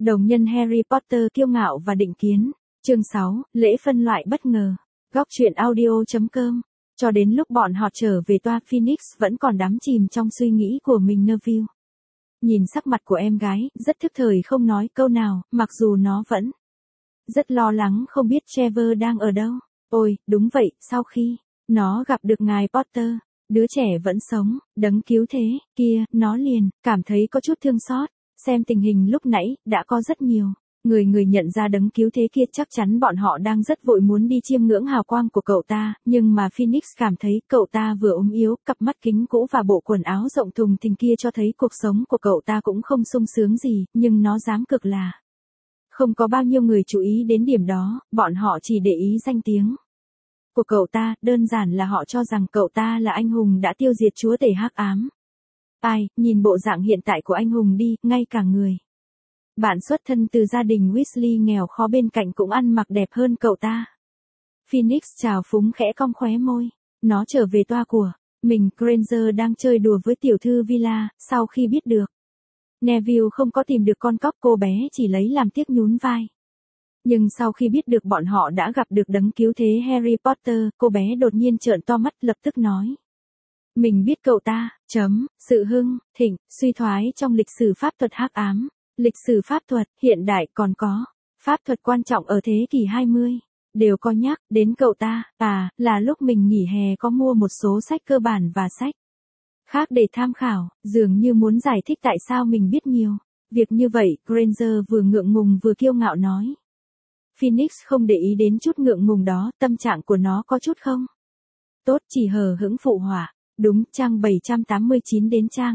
Đồng nhân Harry Potter kiêu ngạo và định kiến. Chương 6, lễ phân loại bất ngờ. Góc truyện audio.com. Cho đến lúc bọn họ trở về toa, Phoenix vẫn còn đắm chìm trong suy nghĩ của mình. Neville nhìn sắc mặt của em gái, rất thức thời không nói câu nào, mặc dù nó vẫn rất lo lắng không biết Trevor đang ở đâu. Ôi, đúng vậy, sau khi nó gặp được ngài Potter, đứa trẻ vẫn sống, đấng cứu thế kia, nó liền cảm thấy có chút thương xót. Xem tình hình lúc nãy, đã có rất nhiều người nhận ra đấng cứu thế kia, chắc chắn bọn họ đang rất vội muốn đi chiêm ngưỡng hào quang của cậu ta, nhưng mà Phoenix cảm thấy cậu ta vừa ốm yếu, cặp mắt kính cũ và bộ quần áo rộng thùng thình kia cho thấy cuộc sống của cậu ta cũng không sung sướng gì, nhưng nó dám cực là không có bao nhiêu người chú ý đến điểm đó, bọn họ chỉ để ý danh tiếng của cậu ta, đơn giản là họ cho rằng cậu ta là anh hùng đã tiêu diệt chúa tể hắc ám. Ai, nhìn bộ dạng hiện tại của anh hùng đi, ngay cả người bạn xuất thân từ gia đình Weasley nghèo khó bên cạnh cũng ăn mặc đẹp hơn cậu ta. Phoenix trào phúng khẽ cong khóe môi. Nó trở về toa của mình. Granger đang chơi đùa với tiểu thư Villa, sau khi biết được Neville không có tìm được con cóc, cô bé chỉ lấy làm tiếc nhún vai. Nhưng sau khi biết được bọn họ đã gặp được đấng cứu thế Harry Potter, cô bé đột nhiên trợn to mắt, lập tức nói. Mình biết cậu ta, sự hưng thịnh, suy thoái trong lịch sử pháp thuật hắc ám, lịch sử pháp thuật, hiện đại còn có pháp thuật quan trọng ở thế kỷ 20, đều có nhắc đến cậu ta. Là lúc mình nghỉ hè có mua một số sách cơ bản và sách khác để tham khảo, dường như muốn giải thích tại sao mình biết nhiều việc như vậy. Granger vừa ngượng ngùng vừa kiêu ngạo nói. Phoenix không để ý đến chút ngượng ngùng đó, tâm trạng của nó có chút không tốt, chỉ hờ hững phụ họa. Đúng, trang 789 đến trang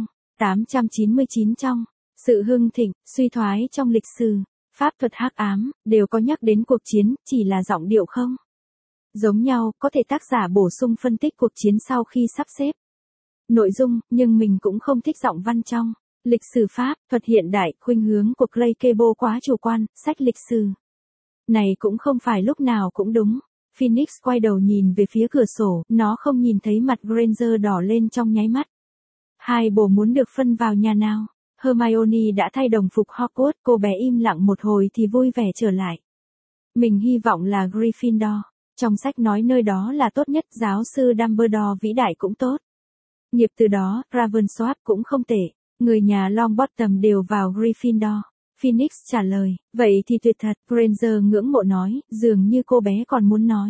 899 trong sự hưng thịnh, suy thoái trong lịch sử pháp thuật hắc ám, đều có nhắc đến cuộc chiến, chỉ là giọng điệu không giống nhau, có thể tác giả bổ sung phân tích cuộc chiến sau khi sắp xếp nội dung, nhưng mình cũng không thích giọng văn trong lịch sử pháp thuật hiện đại. Khuynh hướng của Clay Cable quá chủ quan, sách lịch sử này cũng không phải lúc nào cũng đúng. Phoenix quay đầu nhìn về phía cửa sổ, nó không nhìn thấy mặt Granger đỏ lên trong nháy mắt. Hai bồ muốn được phân vào nhà nào? Hermione đã thay đồng phục Hogwarts, cô bé im lặng một hồi thì vui vẻ trở lại. Mình hy vọng là Gryffindor. Trong sách nói nơi đó là tốt nhất, giáo sư Dumbledore vĩ đại cũng tốt. Nghiệp từ đó, Ravensworth cũng không tệ. Người nhà Longbottom đều vào Gryffindor. Phoenix trả lời, vậy thì tuyệt thật. Granger ngưỡng mộ nói, dường như cô bé còn muốn nói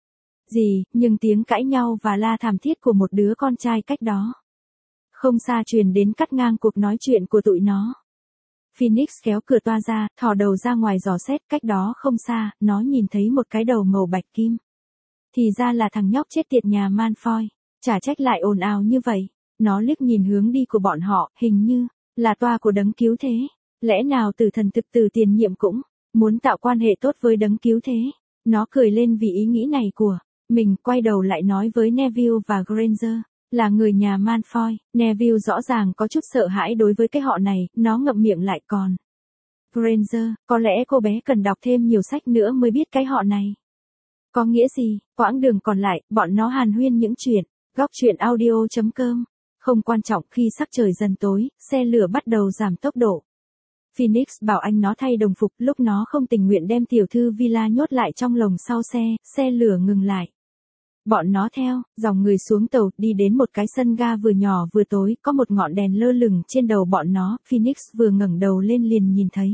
gì, nhưng tiếng cãi nhau và la thảm thiết của một đứa con trai cách đó không xa truyền đến, cắt ngang cuộc nói chuyện của tụi nó. Phoenix kéo cửa toa ra, thò đầu ra ngoài dò xét, cách đó không xa, nó nhìn thấy một cái đầu màu bạch kim. Thì ra là thằng nhóc chết tiệt nhà Malfoy, chả trách lại ồn ào như vậy. Nó liếc nhìn hướng đi của bọn họ, hình như là toa của đấng cứu thế. Lẽ nào tử thần thực từ tiền nhiệm cũng muốn tạo quan hệ tốt với đấng cứu thế? Nó cười lên vì ý nghĩ này của mình, quay đầu lại nói với Neville và Granger, là người nhà Malfoy. Neville rõ ràng có chút sợ hãi đối với cái họ này, nó ngậm miệng lại. Còn Granger, có lẽ cô bé cần đọc thêm nhiều sách nữa mới biết cái họ này có nghĩa gì. Quãng đường còn lại, bọn nó hàn huyên những chuyện. Góc truyện audio.com. Không quan trọng. Khi sắc trời dần tối, xe lửa bắt đầu giảm tốc độ. Phoenix bảo anh nó thay đồng phục, lúc nó không tình nguyện đem tiểu thư Villa nhốt lại trong lồng sau xe, xe lửa ngừng lại. Bọn nó theo dòng người xuống tàu, đi đến một cái sân ga vừa nhỏ vừa tối, có một ngọn đèn lơ lửng trên đầu bọn nó. Phoenix vừa ngẩng đầu lên liền nhìn thấy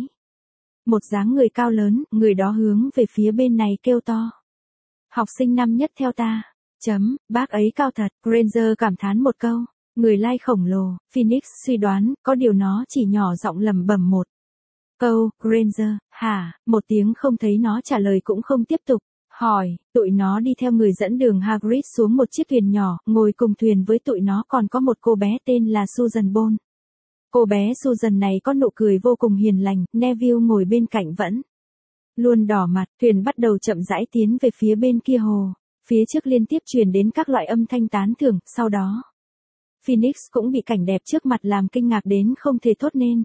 một dáng người cao lớn, người đó hướng về phía bên này kêu to. Học sinh năm nhất theo ta. Bác ấy cao thật. Granger cảm thán một câu. Người lai khổng lồ. Phoenix suy đoán, có điều nó chỉ nhỏ giọng lẩm bẩm một câu. Granger, hả? Một tiếng không thấy nó trả lời cũng không tiếp tục hỏi. Tụi nó đi theo người dẫn đường Hagrid xuống một chiếc thuyền nhỏ, ngồi cùng thuyền với tụi nó còn có một cô bé tên là Susan Boyle. Cô bé Susan này có nụ cười vô cùng hiền lành. Neville ngồi bên cạnh vẫn luôn đỏ mặt. Thuyền bắt đầu chậm rãi tiến về phía bên kia hồ. Phía trước liên tiếp truyền đến các loại âm thanh tán thưởng, sau đó Phoenix cũng bị cảnh đẹp trước mặt làm kinh ngạc đến không thể thốt nên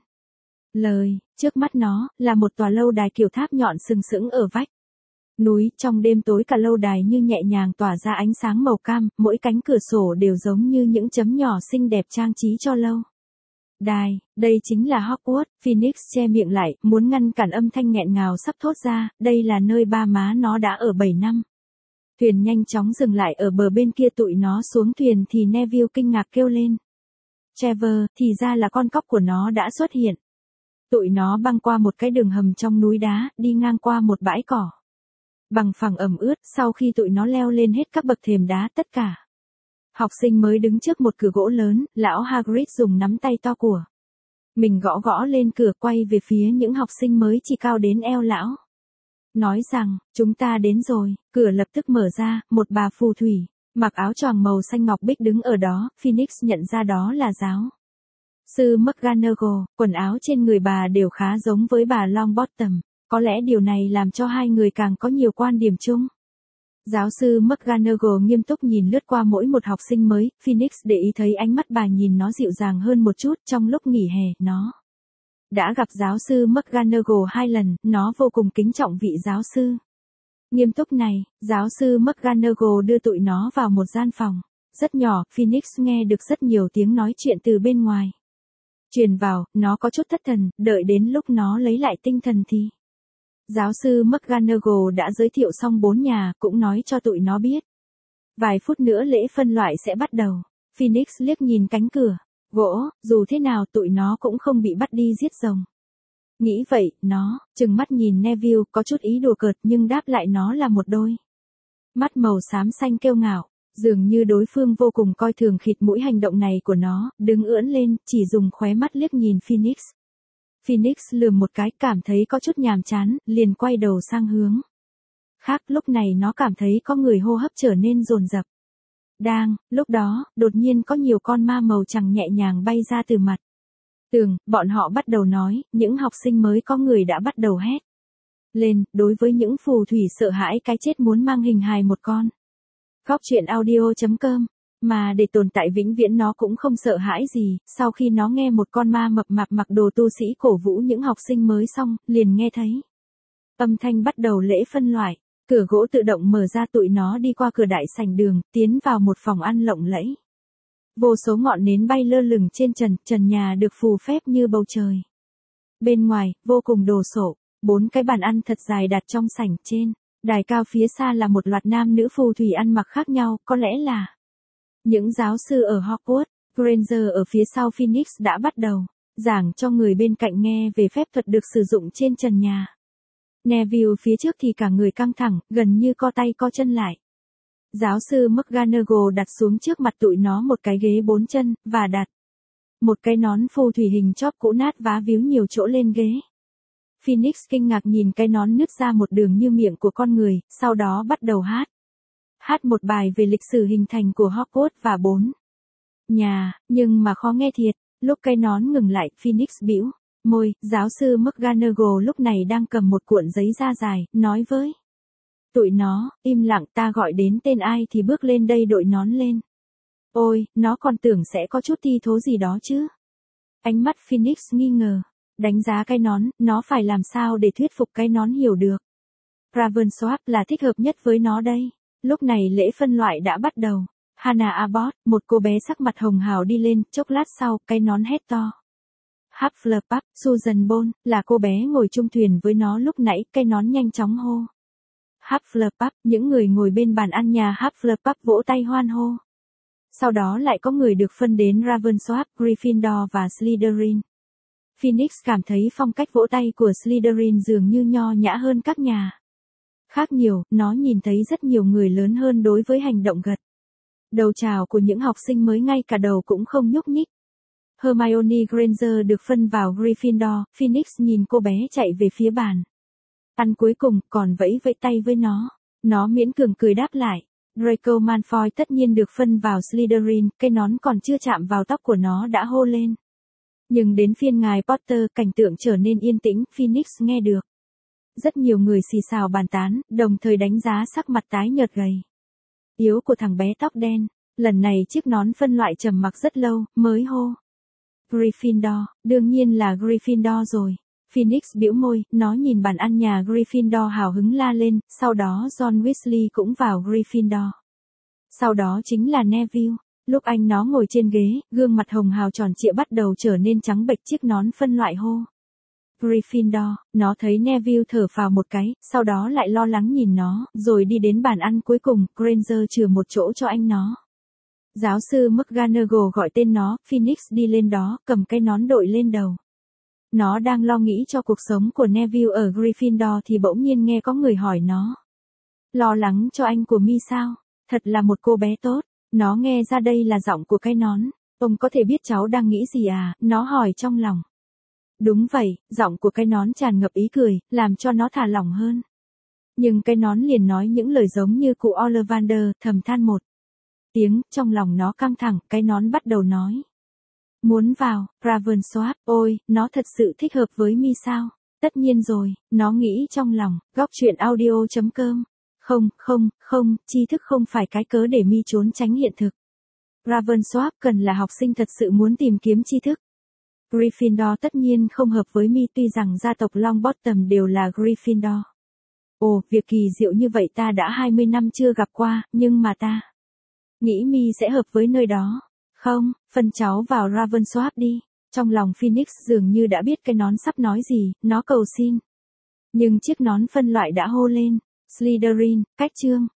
lời. Trước mắt nó là một tòa lâu đài kiểu tháp nhọn sừng sững ở vách núi. Trong đêm tối, cả lâu đài như nhẹ nhàng tỏa ra ánh sáng màu cam, mỗi cánh cửa sổ đều giống như những chấm nhỏ xinh đẹp trang trí cho lâu Đài, đây chính là Hogwarts. Phoenix che miệng lại, muốn ngăn cản âm thanh nghẹn ngào sắp thốt ra, đây là nơi ba má nó đã ở 7 năm. Thuyền nhanh chóng dừng lại ở bờ bên kia, tụi nó xuống thuyền thì Neville kinh ngạc kêu lên. Trevor, thì ra là con cóc của nó đã xuất hiện. Tụi nó băng qua một cái đường hầm trong núi đá, đi ngang qua một bãi cỏ bằng phẳng ẩm ướt. Sau khi tụi nó leo lên hết các bậc thềm đá, tất cả học sinh mới đứng trước một cửa gỗ lớn. Lão Hagrid dùng nắm tay to của mình gõ gõ lên cửa, quay về phía những học sinh mới chỉ cao đến eo lão, nói rằng, chúng ta đến rồi. Cửa lập tức mở ra, một bà phù thủy mặc áo choàng màu xanh ngọc bích đứng ở đó. Phoenix nhận ra đó là giáo sư McGonagall. Quần áo trên người bà đều khá giống với bà Longbottom, có lẽ điều này làm cho hai người càng có nhiều quan điểm chung. Giáo sư McGonagall nghiêm túc nhìn lướt qua mỗi một học sinh mới. Phoenix để ý thấy ánh mắt bà nhìn nó dịu dàng hơn một chút. Trong lúc nghỉ hè, nó đã gặp giáo sư McGonagall 2 lần, nó vô cùng kính trọng vị giáo sư nghiêm túc này. Giáo sư McGonagall đưa tụi nó vào một gian phòng rất nhỏ. Phoenix nghe được rất nhiều tiếng nói chuyện từ bên ngoài truyền vào, nó có chút thất thần. Đợi đến lúc nó lấy lại tinh thần thì giáo sư McGonagall đã giới thiệu xong 4 nhà, cũng nói cho tụi nó biết vài phút nữa lễ phân loại sẽ bắt đầu. Phoenix liếc nhìn cánh cửa gỗ, dù thế nào tụi nó cũng không bị bắt đi giết rồng. Nghĩ vậy, nó trừng mắt nhìn Neville, có chút ý đùa cợt, nhưng đáp lại nó là một đôi mắt màu xám xanh kiêu ngạo, dường như đối phương vô cùng coi thường khịt mũi hành động này của nó. Đứng ưỡn lên, chỉ dùng khóe mắt liếc nhìn Phoenix. Phoenix lườm một cái, cảm thấy có chút nhàm chán, liền quay đầu sang hướng khác. Lúc này nó cảm thấy có người hô hấp trở nên dồn dập. Lúc đó, đột nhiên có nhiều con ma màu trắng nhẹ nhàng bay ra từ mặt tường. Bọn họ bắt đầu nói, những học sinh mới có người đã bắt đầu hét lên. Đối với những phù thủy sợ hãi cái chết muốn mang hình hài một con góc truyện audio.com mà để tồn tại vĩnh viễn, nó cũng không sợ hãi gì. Sau khi nó nghe một con ma mập mạp mặc đồ tu sĩ cổ vũ những học sinh mới xong, liền nghe thấy âm thanh bắt đầu lễ phân loại. Cửa gỗ tự động mở ra, tụi nó đi qua cửa đại sảnh đường, tiến vào một phòng ăn lộng lẫy. Vô số ngọn nến bay lơ lửng trên trần nhà được phù phép như bầu trời. Bên ngoài, vô cùng đồ sộ, 4 cái bàn ăn thật dài đặt trong sảnh. Trên đài cao phía xa là một loạt nam nữ phù thủy ăn mặc khác nhau, có lẽ là những giáo sư ở Hogwarts. Granger ở phía sau Phoenix đã bắt đầu giảng cho người bên cạnh nghe về phép thuật được sử dụng trên trần nhà. Neville phía trước thì cả người căng thẳng, gần như co tay co chân lại. Giáo sư McGonagall đặt xuống trước mặt tụi nó một cái ghế 4 chân, và đặt một cái nón phù thủy hình chóp cũ nát vá víu nhiều chỗ lên ghế. Phoenix kinh ngạc nhìn cái nón nứt ra một đường như miệng của con người, sau đó bắt đầu hát một bài về lịch sử hình thành của Hogwarts và 4 nhà, nhưng mà khó nghe thiệt. Lúc cái nón ngừng lại, Phoenix bĩu môi. Giáo sư McGonagall lúc này đang cầm một cuộn giấy da dài, nói với tụi nó, im lặng, ta gọi đến tên ai thì bước lên đây đội nón lên. Ôi, nó còn tưởng sẽ có chút thi thố gì đó chứ. Ánh mắt Phoenix nghi ngờ, đánh giá cái nón, nó phải làm sao để thuyết phục cái nón hiểu được Ravensworth là thích hợp nhất với nó đây. Lúc này lễ phân loại đã bắt đầu. Hannah Abbott, một cô bé sắc mặt hồng hào đi lên. Chốc lát sau, cái nón hét to. Hufflepuff. Susan Boyle là cô bé ngồi chung thuyền với nó lúc nãy. Cái nón nhanh chóng hô Hufflepuff. Những người ngồi bên bàn ăn nhà Hufflepuff vỗ tay hoan hô. Sau đó lại có người được phân đến Ravensworth, Gryffindor và Slytherin. Phoenix cảm thấy phong cách vỗ tay của Slytherin dường như nho nhã hơn các nhà khác nhiều. Nó nhìn thấy rất nhiều người lớn hơn đối với hành động gật đầu chào của những học sinh mới, ngay cả đầu cũng không nhúc nhích. Hermione Granger được phân vào Gryffindor. Phoenix nhìn cô bé chạy về phía bàn ăn cuối cùng, còn vẫy vẫy tay với nó. Nó miễn cường cười đáp lại. Draco Malfoy tất nhiên được phân vào Slytherin. Cái nón còn chưa chạm vào tóc của nó đã hô lên. Nhưng đến phiên ngài Potter, cảnh tượng trở nên yên tĩnh. Phoenix nghe được rất nhiều người xì xào bàn tán, đồng thời đánh giá sắc mặt tái nhợt gầy yếu của thằng bé tóc đen. Lần này chiếc nón phân loại trầm mặc rất lâu, mới hô Gryffindor. Đương nhiên là Gryffindor rồi. Phoenix bĩu môi, nó nhìn bàn ăn nhà Gryffindor hào hứng la lên. Sau đó John Weasley cũng vào Gryffindor. Sau đó chính là Neville. Lúc anh nó ngồi trên ghế, gương mặt hồng hào tròn trịa bắt đầu trở nên trắng bệch, chiếc nón phân loại hô. Gryffindor, nó thấy Neville thở phào một cái, sau đó lại lo lắng nhìn nó, rồi đi đến bàn ăn cuối cùng, Granger chừa một chỗ cho anh nó. Giáo sư McGonagall gọi tên nó, Phoenix đi lên đó, cầm cái nón đội lên đầu. Nó đang lo nghĩ cho cuộc sống của Neville ở Gryffindor thì bỗng nhiên nghe có người hỏi nó. Lo lắng cho anh của Mi sao? Thật là một cô bé tốt. Nó nghe ra đây là giọng của cái nón. Ông có thể biết cháu đang nghĩ gì à? Nó hỏi trong lòng. Đúng vậy, giọng của cái nón tràn ngập ý cười, làm cho nó thả lỏng hơn. Nhưng cái nón liền nói những lời giống như cụ Ollivander, thầm than một tiếng, trong lòng nó căng thẳng, cái nón bắt đầu nói. Muốn vào, Ravensworth, ôi, nó thật sự thích hợp với Mi sao? Tất nhiên rồi, nó nghĩ trong lòng, góc truyện audio.com. Không, tri thức không phải cái cớ để Mi trốn tránh hiện thực. Ravensworth cần là học sinh thật sự muốn tìm kiếm tri thức. Gryffindor tất nhiên không hợp với Mi, tuy rằng gia tộc Longbottom đều là Gryffindor. Ồ, việc kỳ diệu như vậy ta đã 20 năm chưa gặp qua, nhưng mà ta nghĩ Mi sẽ hợp với nơi đó. Không, phân cháu vào Ravensworth đi. Trong lòng Phoenix dường như đã biết cái nón sắp nói gì, nó cầu xin. Nhưng chiếc nón phân loại đã hô lên. Slytherin, cách chương.